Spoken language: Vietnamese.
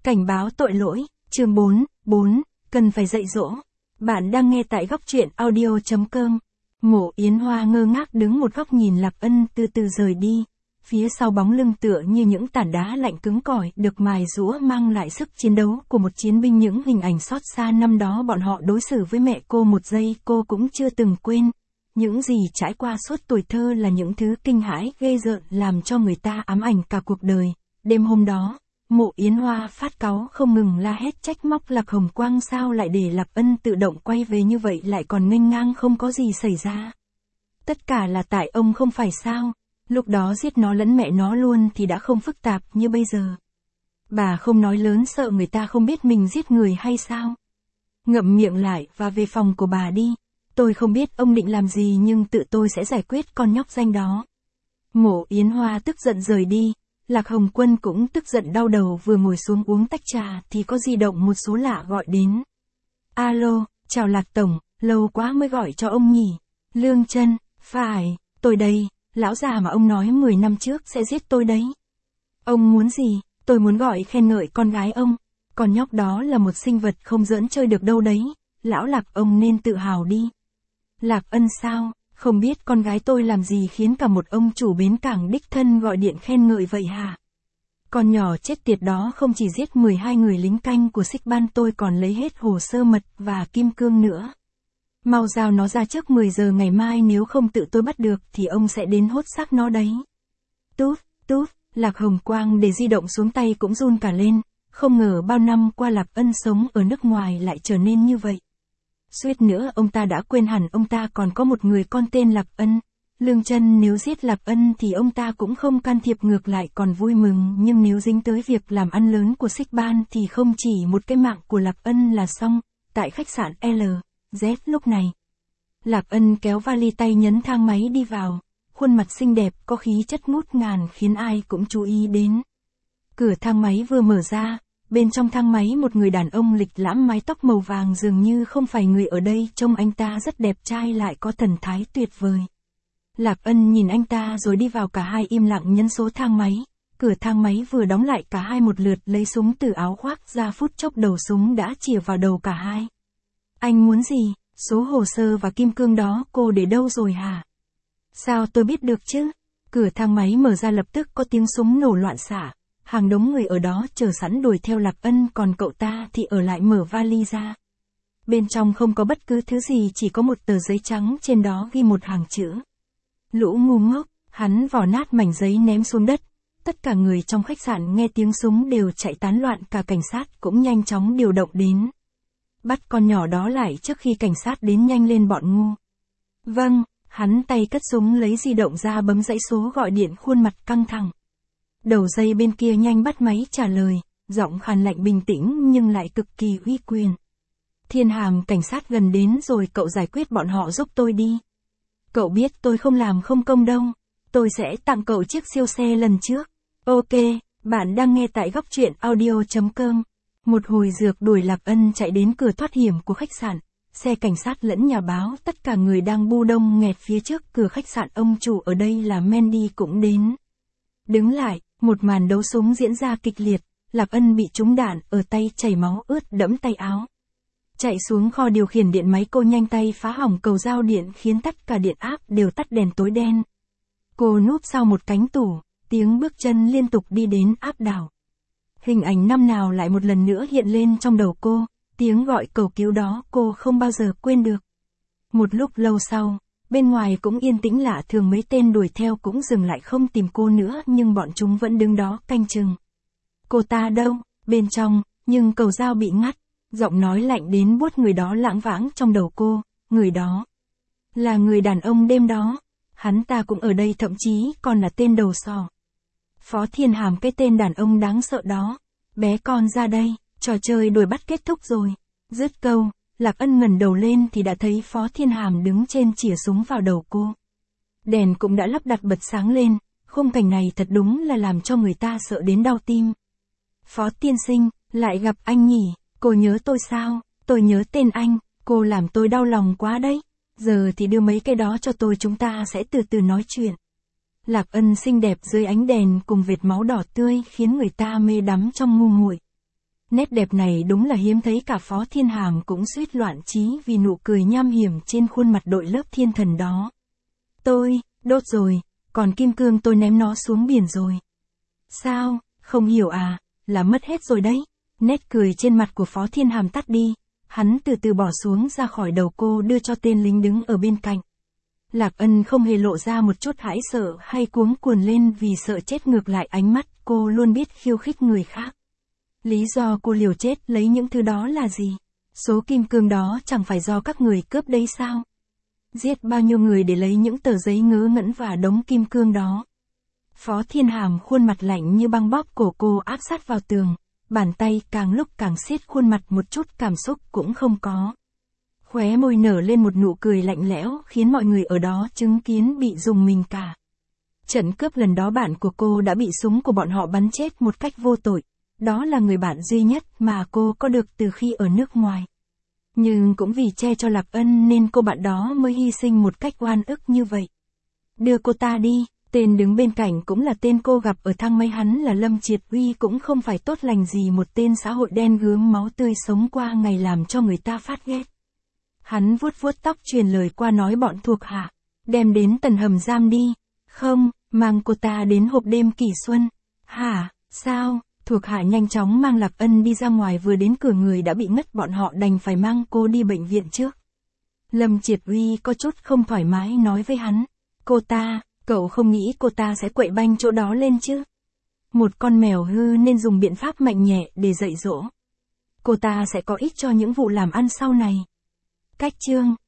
Cảnh báo tội lỗi, chương 4, cần phải dạy dỗ. Bạn đang nghe tại góc truyện audio.com. Mộ Yến Hoa ngơ ngác đứng một góc nhìn Lạc Ân từ từ rời đi. Phía sau bóng lưng tựa như những tảng đá lạnh cứng cỏi được mài rũa mang lại sức chiến đấu của một chiến binh. Những hình ảnh xót xa năm đó bọn họ đối xử với mẹ cô một giây cô cũng chưa từng quên. Những gì trải qua suốt tuổi thơ là những thứ kinh hãi ghê rợn làm cho người ta ám ảnh cả cuộc đời. Đêm hôm đó, Mộ Yến Hoa phát cáu không ngừng la hét trách móc Lạc Hồng Quang sao lại để Lạc Ân tự động quay về như vậy lại còn nghênh ngang không có gì xảy ra. Tất cả là tại ông không phải sao, lúc đó giết nó lẫn mẹ nó luôn thì đã không phức tạp như bây giờ. Bà không nói lớn sợ người ta không biết mình giết người hay sao. Ngậm miệng lại và về phòng của bà đi, tôi không biết ông định làm gì nhưng tự tôi sẽ giải quyết con nhóc danh đó. Mộ Yến Hoa tức giận rời đi. Lạc Hồng Quân cũng tức giận đau đầu vừa ngồi xuống uống tách trà thì có di động một số lạ gọi đến. Alo, chào Lạc Tổng, lâu quá mới gọi cho ông nhỉ. Lương Chân, phải, tôi đây, lão già mà ông nói 10 năm trước sẽ giết tôi đấy. Ông muốn gì? Tôi muốn gọi khen ngợi con gái ông. Con nhóc đó là một sinh vật không giỡn chơi được đâu đấy, lão Lạc ông nên tự hào đi. Lạc Ân sao? Không biết con gái tôi làm gì khiến cả một ông chủ bến cảng đích thân gọi điện khen ngợi vậy hả? Con nhỏ chết tiệt đó không chỉ giết 12 người lính canh của Xích Ban tôi còn lấy hết hồ sơ mật và kim cương nữa. Mau giao nó ra trước 10 giờ ngày mai nếu không tự tôi bắt được thì ông sẽ đến hốt xác nó đấy. Tút, Lạc Hồng Quang để di động xuống tay cũng run cả lên, không ngờ bao năm qua Lạc Ân sống ở nước ngoài lại trở nên như vậy. Suýt nữa ông ta đã quên hẳn ông ta còn có một người con tên Lạc Ân. Lương Chân nếu giết Lạc Ân thì ông ta cũng không can thiệp ngược lại còn vui mừng, nhưng nếu dính tới việc làm ăn lớn của Xích Ban thì không chỉ một cái mạng của Lạc Ân là xong. Tại khách sạn LZ lúc này, Lạc Ân kéo vali tay nhấn thang máy đi vào, khuôn mặt xinh đẹp có khí chất ngút ngàn khiến ai cũng chú ý đến. Cửa thang máy vừa mở ra, bên trong thang máy một người đàn ông lịch lãm mái tóc màu vàng dường như không phải người ở đây, trông anh ta rất đẹp trai lại có thần thái tuyệt vời. Lạc Ân nhìn anh ta rồi đi vào, cả hai im lặng nhấn số thang máy. Cửa thang máy vừa đóng lại cả hai một lượt lấy súng từ áo khoác ra, phút chốc đầu súng đã chĩa vào đầu cả hai. Anh muốn gì? Số hồ sơ và kim cương đó cô để đâu rồi hả? Sao tôi biết được chứ? Cửa thang máy mở ra lập tức có tiếng súng nổ loạn xạ. Hàng đống người ở đó chờ sẵn đuổi theo Lạc Ân, còn cậu ta thì ở lại mở vali ra. Bên trong không có bất cứ thứ gì, chỉ có một tờ giấy trắng, trên đó ghi một hàng chữ. Lũ ngu ngốc. Hắn vò nát mảnh giấy ném xuống đất. Tất cả người trong khách sạn nghe tiếng súng đều chạy tán loạn, cả cảnh sát cũng nhanh chóng điều động đến. Bắt con nhỏ đó lại trước khi cảnh sát đến, nhanh lên bọn ngu. Vâng, hắn tay cất súng lấy di động ra bấm dãy số gọi điện, khuôn mặt căng thẳng. Đầu dây bên kia nhanh bắt máy trả lời, giọng khàn lạnh bình tĩnh nhưng lại cực kỳ uy quyền. Thiên Hàm, cảnh sát gần đến rồi, cậu giải quyết bọn họ giúp tôi đi. Cậu biết tôi không làm không công đâu, tôi sẽ tặng cậu chiếc siêu xe lần trước. Ok, bạn đang nghe tại góc truyện audio.com. Một hồi rượt đuổi Lạc Ân chạy đến cửa thoát hiểm của khách sạn, xe cảnh sát lẫn nhà báo, tất cả người đang bu đông nghẹt phía trước cửa khách sạn. Ông chủ ở đây là Mandy cũng đến. Đứng lại, một màn đấu súng diễn ra kịch liệt. Lạc Ân bị trúng đạn ở tay, chảy máu ướt đẫm tay áo. Chạy xuống kho điều khiển điện máy, cô nhanh tay phá hỏng cầu giao điện khiến tất cả điện áp đều tắt đèn tối đen. Cô núp sau một cánh tủ, tiếng bước chân liên tục đi đến áp đảo. Hình ảnh năm nào lại một lần nữa hiện lên trong đầu cô, tiếng gọi cầu cứu đó cô không bao giờ quên được. Một lúc lâu sau, bên ngoài cũng yên tĩnh lạ thường, mấy tên đuổi theo cũng dừng lại không tìm cô nữa, nhưng bọn chúng vẫn đứng đó canh chừng. Cô ta đâu? Bên trong, nhưng cầu dao bị ngắt, giọng nói lạnh đến buốt người đó lảng vảng trong đầu cô, người đó là người đàn ông đêm đó, hắn ta cũng ở đây, thậm chí còn là tên đầu sỏ. Phó Thiên Hàm, cái tên đàn ông đáng sợ đó. Bé con ra đây, trò chơi đuổi bắt kết thúc rồi. Dứt câu, Lạc Ân ngẩng đầu lên thì đã thấy Phó Thiên Hàm đứng trên chĩa súng vào đầu cô. Đèn cũng đã lắp đặt bật sáng lên, khung cảnh này thật đúng là làm cho người ta sợ đến đau tim. Phó tiên sinh, lại gặp anh nhỉ? Cô nhớ tôi sao? Tôi nhớ tên anh, cô làm tôi đau lòng quá đấy. Giờ thì đưa mấy cái đó cho tôi, chúng ta sẽ từ từ nói chuyện. Lạc Ân xinh đẹp dưới ánh đèn cùng vệt máu đỏ tươi khiến người ta mê đắm trong ngu muội. Nét đẹp này đúng là hiếm thấy, cả Phó Thiên Hàm cũng suýt loạn trí vì nụ cười nham hiểm trên khuôn mặt đội lớp thiên thần đó. Tôi, đốt rồi, còn kim cương tôi ném nó xuống biển rồi. Sao, không hiểu à, là mất hết rồi đấy. Nét cười trên mặt của Phó Thiên Hàm tắt đi, hắn từ từ bỏ xuống ra khỏi đầu cô đưa cho tên lính đứng ở bên cạnh. Lạc Ân không hề lộ ra một chút hãi sợ hay cuống cuồng lên vì sợ chết, ngược lại ánh mắt cô luôn biết khiêu khích người khác. Lý do cô liều chết lấy những thứ đó là gì? Số kim cương đó chẳng phải do các người cướp đấy sao? Giết bao nhiêu người để lấy những tờ giấy ngớ ngẩn và đống kim cương đó? Phó Thiên Hàm khuôn mặt lạnh như băng bóp cổ cô áp sát vào tường, bàn tay càng lúc càng siết khuôn mặt, một chút cảm xúc cũng không có. Khóe môi nở lên một nụ cười lạnh lẽo khiến mọi người ở đó chứng kiến bị rùng mình cả. Trận cướp lần đó bạn của cô đã bị súng của bọn họ bắn chết một cách vô tội. Đó là người bạn duy nhất mà cô có được từ khi ở nước ngoài. Nhưng cũng vì che cho Lạc Ân nên cô bạn đó mới hy sinh một cách oan ức như vậy. Đưa cô ta đi. Tên đứng bên cạnh cũng là tên cô gặp ở thang máy, hắn là Lâm Triệt Uy, cũng không phải tốt lành gì, một tên xã hội đen gớm máu tươi sống qua ngày làm cho người ta phát ghét. Hắn vuốt vuốt tóc truyền lời qua nói bọn thuộc hạ, đem đến tầng hầm giam đi. Không, mang cô ta đến hộp đêm Kỷ Xuân. Hả, sao? Thuộc hạ nhanh chóng mang Lạc Ân đi ra ngoài, vừa đến cửa người đã bị ngất, bọn họ đành phải mang cô đi bệnh viện trước. Lâm Triệt Uy có chút không thoải mái nói với hắn, cô ta, cậu không nghĩ cô ta sẽ quậy banh chỗ đó lên chứ? Một con mèo hư nên dùng biện pháp mạnh nhẹ để dạy dỗ. Cô ta sẽ có ích cho những vụ làm ăn sau này. Cách chương